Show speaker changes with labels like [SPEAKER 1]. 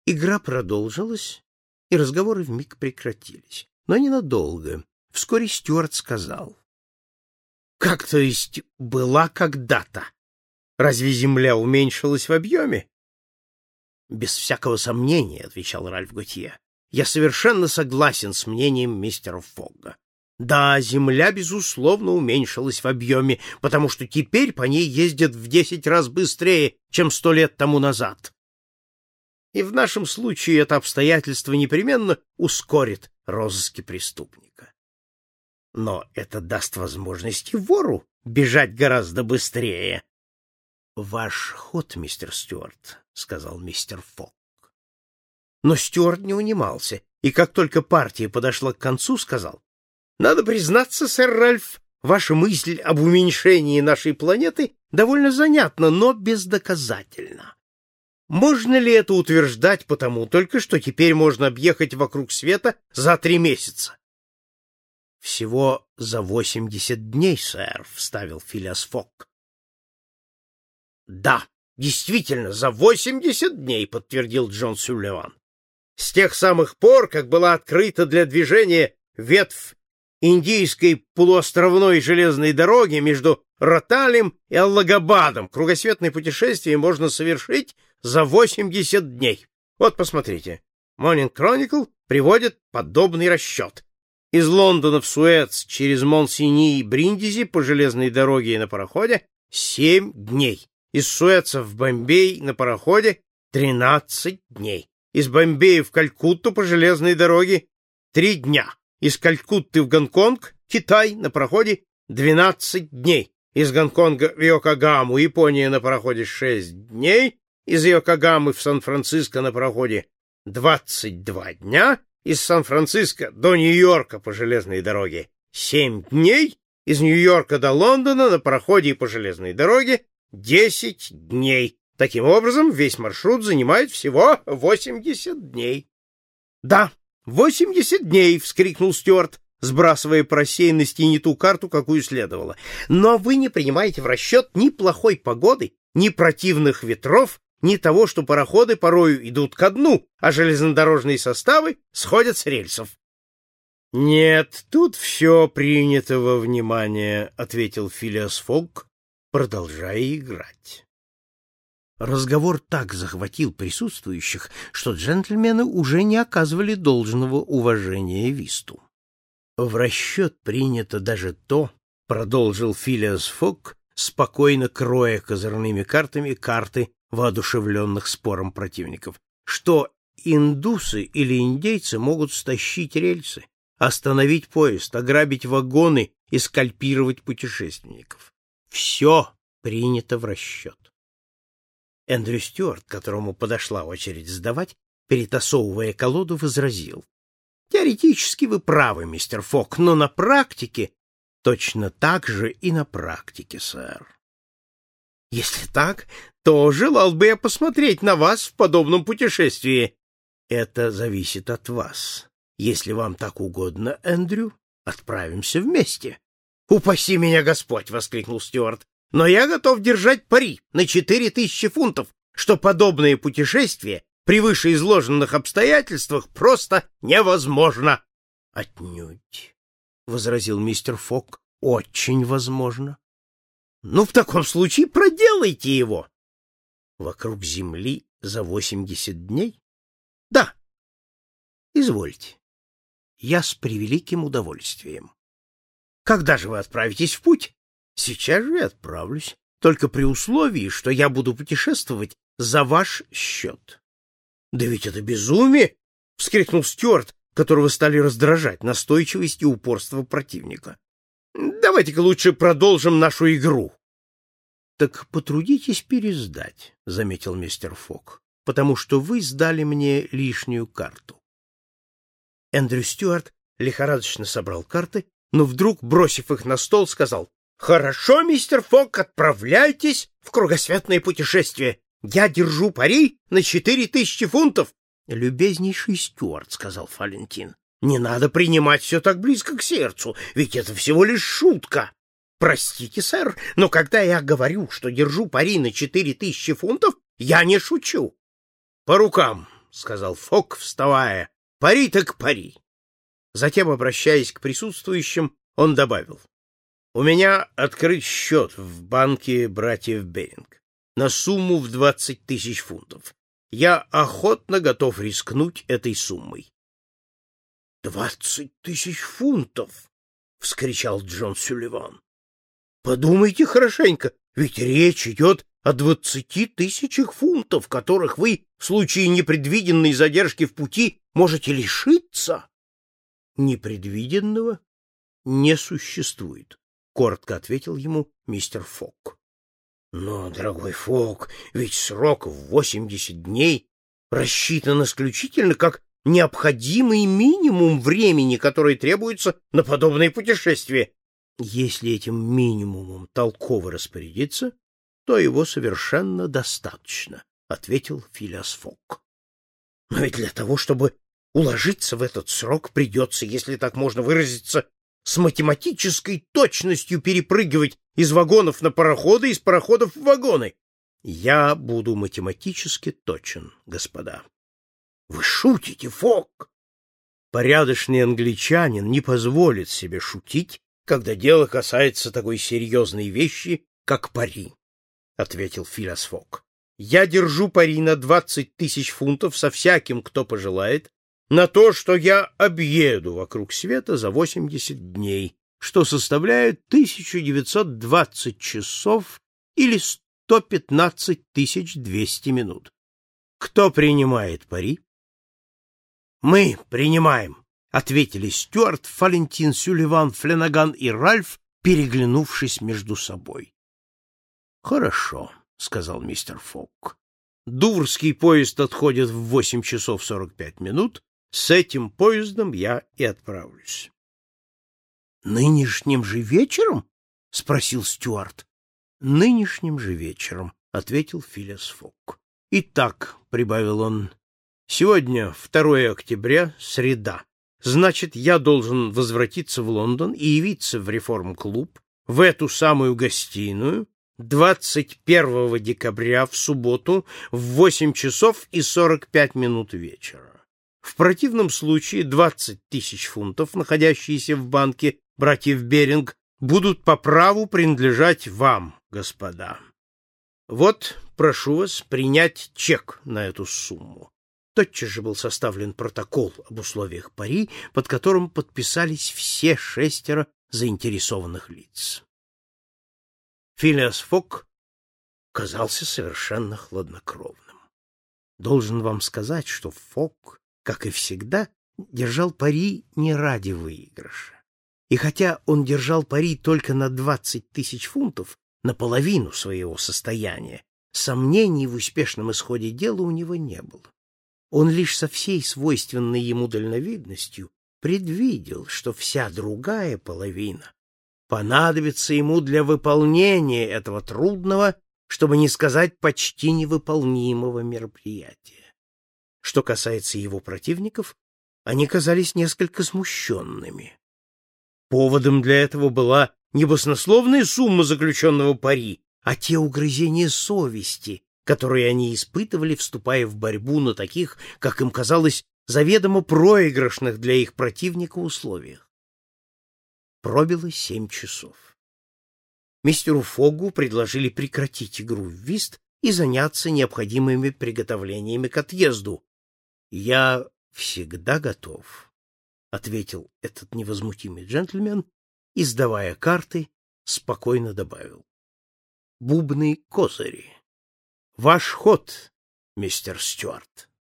[SPEAKER 1] Игра продолжилась, и разговоры вмиг прекратились. Но ненадолго. Вскоре Стюарт сказал: «Как, то есть, была когда-то? Разве Земля уменьшилась в объеме?» «Без всякого сомнения», — отвечал Ральф Готье. «Я совершенно согласен с мнением мистера Фогга. Да, Земля, безусловно, уменьшилась в объеме, потому что теперь по ней ездят в 10 раз быстрее, чем 100 лет тому назад. И в нашем случае это обстоятельство непременно ускорит розыски преступника. Но это даст возможность и вору бежать гораздо быстрее». «Ваш ход, мистер Стюарт», — сказал мистер Фогг. Но Стюарт не унимался, и как только партия подошла к концу, сказал: «Надо признаться, сэр Ральф, ваша мысль об уменьшении нашей планеты довольно занятна, но бездоказательна. Можно ли это утверждать потому только, что теперь можно объехать вокруг света за 3 месяца?» «Всего за 80 дней, сэр», — вставил Филиас Фогг. «Да, действительно, за 80 дней», — подтвердил Джон Сулливан. «С тех самых пор, как была открыта для движения ветвь Индийской полуостровной железной дороги между Роталем и Аллагабадом, кругосветное путешествие можно совершить за 80 дней. Вот, посмотрите. Morning Chronicle приводит подобный расчет. Из Лондона в Суэц через Монсени и Бриндизи по железной дороге и на пароходе 7 дней. Из Суэца в Бомбей на пароходе 13 дней. Из Бомбея в Калькутту по железной дороге 3 дня. Из Калькутты в Гонконг, Китай, на пароходе 12 дней. Из Гонконга в Йокогаму, Япония, на пароходе 6 дней. Из Йокогамы в Сан-Франциско на пароходе 22 дня. Из Сан-Франциско до Нью-Йорка по железной дороге 7 дней. Из Нью-Йорка до Лондона на пароходе и по железной дороге 10 дней. Таким образом, весь маршрут занимает всего 80 дней. — Да, 80 дней! — вскрикнул Стюарт, сбрасывая по рассеянности не ту карту, какую следовало. — Но вы не принимаете в расчет ни плохой погоды, ни противных ветров, ни того, что пароходы порою идут ко дну, а железнодорожные составы сходят с рельсов. — Нет, тут все принято во внимание, — ответил Филиас Фогг, продолжая играть. Разговор так захватил присутствующих, что джентльмены уже не оказывали должного уважения Висту. В расчет принято даже то, — продолжил Филиас Фогг, спокойно кроя козырными картами карты воодушевленных спором противников, что индусы или индейцы могут стащить рельсы, остановить поезд, ограбить вагоны и скальпировать путешественников. Все принято в расчет. Эндрю Стюарт, которому подошла очередь сдавать, перетасовывая колоду, возразил: «Теоретически вы правы, мистер Фогг, но на практике...» «Точно так же и на практике, сэр». «Если так, то желал бы я посмотреть на вас в подобном путешествии». «Это зависит от вас. Если вам так угодно, Эндрю, отправимся вместе». «Упаси меня Господь!» — воскликнул Стюарт. «Но я готов держать пари на 4000 фунтов, что подобное путешествие при вышеизложенных обстоятельствах просто невозможно». «Отнюдь», — возразил мистер Фогг, — «очень возможно». «Ну, в таком случае проделайте его». «Вокруг Земли за 80 дней?» «Да». «Извольте. Я с превеликим удовольствием». «Когда же вы отправитесь в путь?» «Сейчас же и отправлюсь, только при условии, что я буду путешествовать за ваш счет». «Да ведь это безумие!» — вскрикнул Стюарт, которого стали раздражать настойчивость и упорство противника. «Давайте-ка лучше продолжим нашу игру». «Так потрудитесь пересдать», — заметил мистер Фогг, «потому что вы сдали мне лишнюю карту». Эндрю Стюарт лихорадочно собрал карты, но вдруг, бросив их на стол, сказал: «Хорошо, мистер Фогг, отправляйтесь в кругосветное путешествие. Я держу пари на 4000 фунтов». «Любезнейший Стюарт», — сказал Валентин, — «не надо принимать все так близко к сердцу, ведь это всего лишь шутка». «Простите, сэр, но когда я говорю, что держу пари на 4000 фунтов, я не шучу». «По рукам», — сказал Фок, вставая. — Пари так пари. Затем, обращаясь к присутствующим, он добавил: — У меня открыт счет в банке братьев Беринг на сумму в 20 тысяч фунтов. Я охотно готов рискнуть этой суммой. — 20 тысяч фунтов! — вскричал Джон Сулливан. — Подумайте хорошенько, ведь речь идет о 20 тысячах фунтов, которых вы в случае непредвиденной задержки в пути можете лишиться. — Непредвиденного не существует, — коротко ответил ему мистер Фок. — Но, дорогой Фок, ведь срок в 80 дней рассчитан исключительно как необходимый минимум времени, который требуется на подобное путешествие. Если этим минимумом толково распорядиться, то его совершенно достаточно, — ответил Филиас Фок. — Но ведь для того, чтобы уложиться в этот срок, придется, если так можно выразиться, с математической точностью перепрыгивать из вагонов на пароходы, из пароходов в вагоны. Я буду математически точен, господа. — Вы шутите, Фок? — Порядочный англичанин не позволит себе шутить, когда дело касается такой серьезной вещи, как пари, — ответил Филиас Фок. — Я держу пари на 20 тысяч фунтов со всяким, кто пожелает, на то, что я объеду вокруг света за 80 дней, что составляет 1920 часов или 115 200 минут. Кто принимает пари? — Мы принимаем, — ответили Стюарт, Фалентин, Сулливан, Фленаган и Ральф, переглянувшись между собой. — Хорошо, — сказал мистер Фок. — Дуврский поезд отходит в 8 часов 45 минут. С этим поездом я и отправлюсь. — Нынешним же вечером? — спросил Стюарт. — Нынешним же вечером, — ответил Филиас Фок. — Итак, — прибавил он, — сегодня 2 октября, среда. Значит, я должен возвратиться в Лондон и явиться в Реформ-клуб, в эту самую гостиную, 21 декабря в субботу в 8 часов и 45 минут вечера. В противном случае 20 тысяч фунтов, находящиеся в банке братьев Беринг, будут по праву принадлежать вам, господа. Вот, прошу вас принять чек на эту сумму. Тотчас же был составлен протокол об условиях пари, под которым подписались все 6 заинтересованных лиц. Филиас Фок казался совершенно хладнокровным. Должен вам сказать, что Фок, как и всегда, держал пари не ради выигрыша. И хотя он держал пари только на 20 тысяч фунтов, наполовину своего состояния, сомнений в успешном исходе дела у него не было. Он лишь со всей свойственной ему дальновидностью предвидел, что вся другая половина понадобится ему для выполнения этого трудного, чтобы не сказать почти невыполнимого мероприятия. Что касается его противников, они казались несколько смущенными. Поводом для этого была не баснословная сумма заключенного пари, а те угрызения совести, которые они испытывали, вступая в борьбу на таких, как им казалось, заведомо проигрышных для их противника условиях. Пробило 7 часов. Мистеру Фогу предложили прекратить игру в вист и заняться необходимыми приготовлениями к отъезду. — Я всегда готов, — ответил этот невозмутимый джентльмен и, сдавая карты, спокойно добавил. — Бубны козыри. Ваш ход, мистер Стюарт.